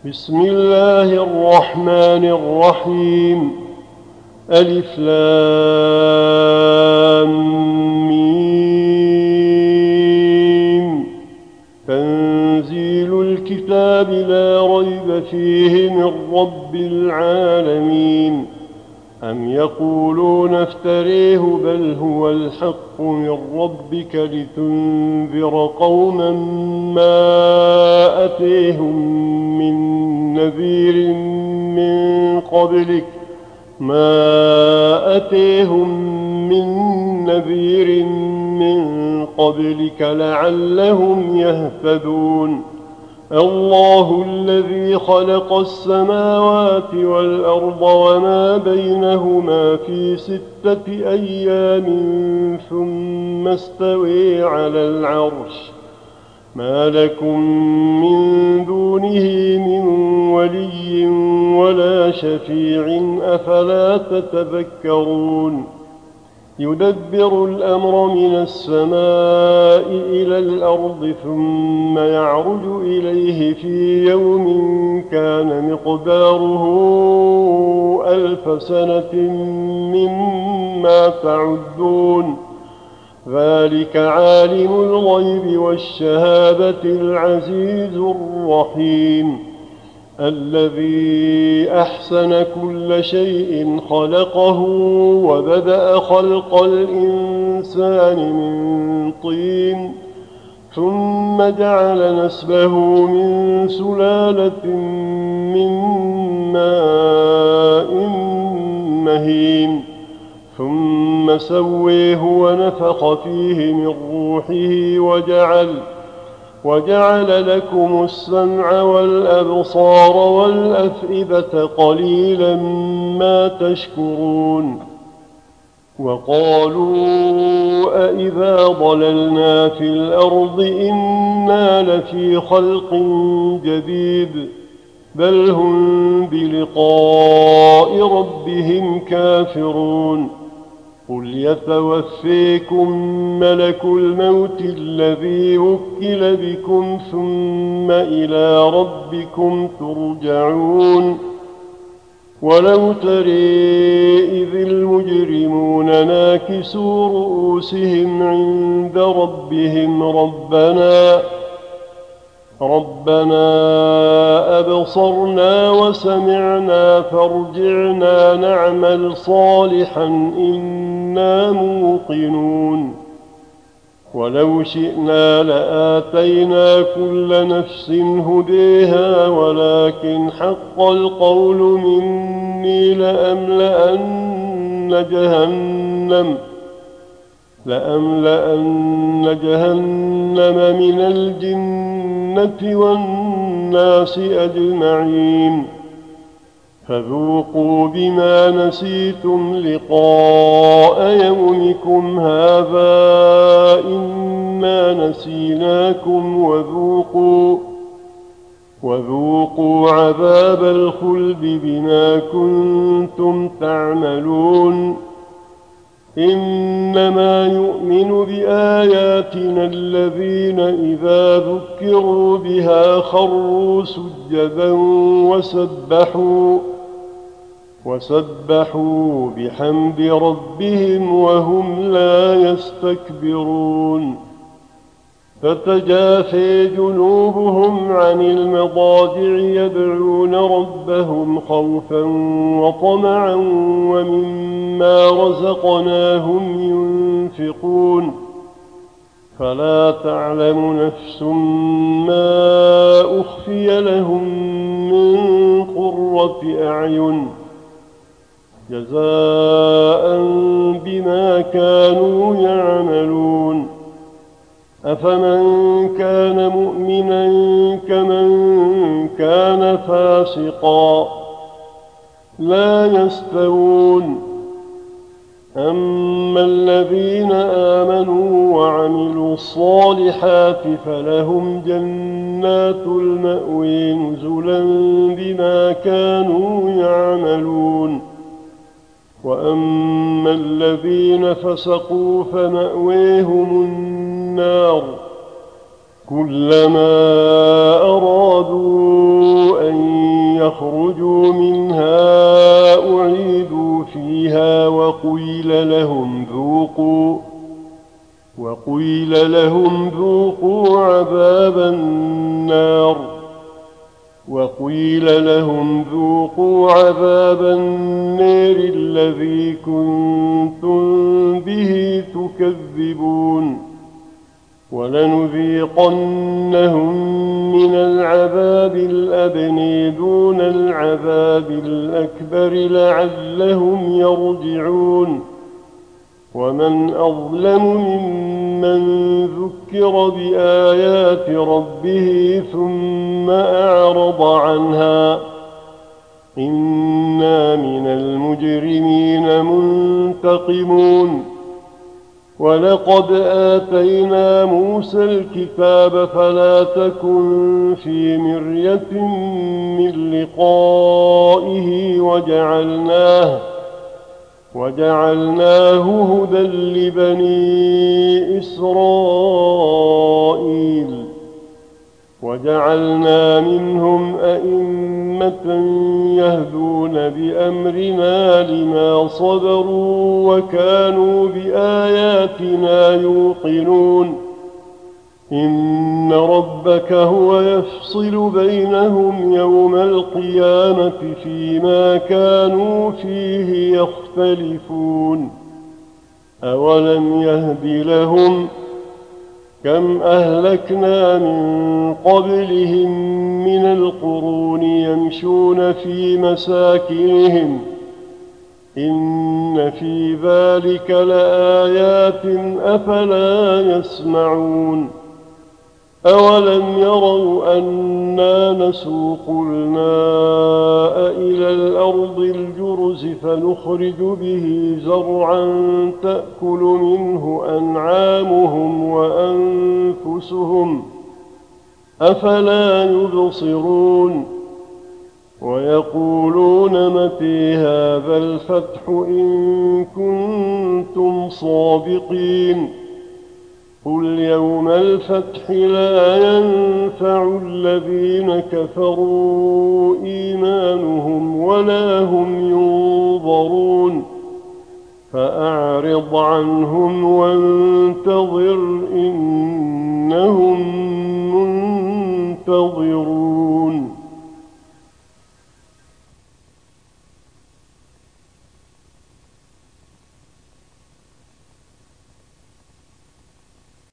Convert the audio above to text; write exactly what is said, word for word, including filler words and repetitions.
بسم الله الرحمن الرحيم. ألف لام ميم. تنزيل الكتاب لا ريب فيه من رب العالمين. أم يقولون افتريه بل هو الحق من ربك لتنذر قوما ما أتيهم من نذير من قبلك ما أتيهم من نذير من قبلك لعلهم يهتدون. الله الذي خلق السماوات والأرض وما بينهما في ستة أيام ثم استوى على العرش. ما لكم من دونه من ولي ولا شفيع أفلا تتذكرون. يدبر الأمر من السماء إلى الأرض ثم يعرج إليه في يوم كان مقداره ألف سنة مما تعدون. ذلك عالم الغيب والشهادة العزيز الرحيم. الذي أحسن كل شيء خلقه وبدأ خلق الإنسان من طين ثم جعل نسله من سلالة من ماء مهين ثم سويه ونفخ فيه من روحه وجعل وجعل لكم السمع والأبصار والأفئدة قليلا ما تشكرون. وقالوا أإذا ضللنا في الأرض إنا لفي خلق جديد بل هم بلقاء ربهم كافرون. قل يتوفيكم ملك الموت الذي وكل بكم ثم إلى ربكم ترجعون. ولو ترى إذ المجرمون ناكسوا رؤوسهم عند ربهم ربنا ربنا أبصرنا وسمعنا فارجعنا نعمل صالحا إنا موقنون. ولو شئنا لآتينا كل نفس هديها ولكن حق القول مني لأملأن جهنم لأملأن جهنم من الجنة والناس أجمعين. فذوقوا بما نسيتم لقاء يومكم هذا إنا نسيناكم وذوقوا وذوقوا عذاب الخلد بما كنتم تعملون. إنما يؤمن بآياتنا الذين إذا ذكروا بها خروا سجدا وسبحوا وسبحوا بحمد ربهم وهم لا يستكبرون. تتجافى جنوبهم عن المضاجع يدعون ربهم خوفا وطمعا ومما رزقناهم ينفقون. فلا تعلم نفس ما أخفي لهم من قرة أعين جزاء بما كانوا يعملون. أفمن كان مؤمنا كمن كان فاسقا لا يستوون. أما الذين آمنوا وعملوا الصالحات فلهم جنات المأوى نزلا بما كانوا يعملون. وأما الذين فسقوا فمأويهم النار كلما أرادوا أن يخرجوا منها أعيدوا فيها وقيل لهم ذوقوا وقيل لهم ذوقوا عذاب النار وقيل لهم ذوقوا عذاب النار الذي كنتم به تكذبون ولنذيقنهم من العذاب الأدنى دون العذاب الأكبر لعلهم يرجعون ومن أظلم ممن ذكر بآيات ربه ثم أعرض عنها إنا من المجرمين منتقمون ولقد آتينا موسى الكتاب فلا تكن في مرية من لقائه وجعلناه وجعلناه هدى لبني إسرائيل وجعلنا منهم أئمة يهدون بأمرنا لما صبروا وكانوا بآياتنا يوقنون إن ربك هو يفصل بينهم يوم القيامة فيما كانوا فيه يختلفون أولم يهد لهم كم أهلكنا من قبلهم من القرون يمشون في مساكنهم إن في ذلك لآيات أفلا يسمعون أولم يروا أنا نسوق الماء إلى الأرض الجرز فنخرج به زرعا تأكل منه أنعامهم وأنفسهم أفلا يبصرون ويقولون متى هذا الفتح إن كنتم صادقين قل يوم الفتح لا ينفع الذين كفروا إيمانهم ولا هم ينظرون فأعرض عنهم وانتظر إنهم منتظرون.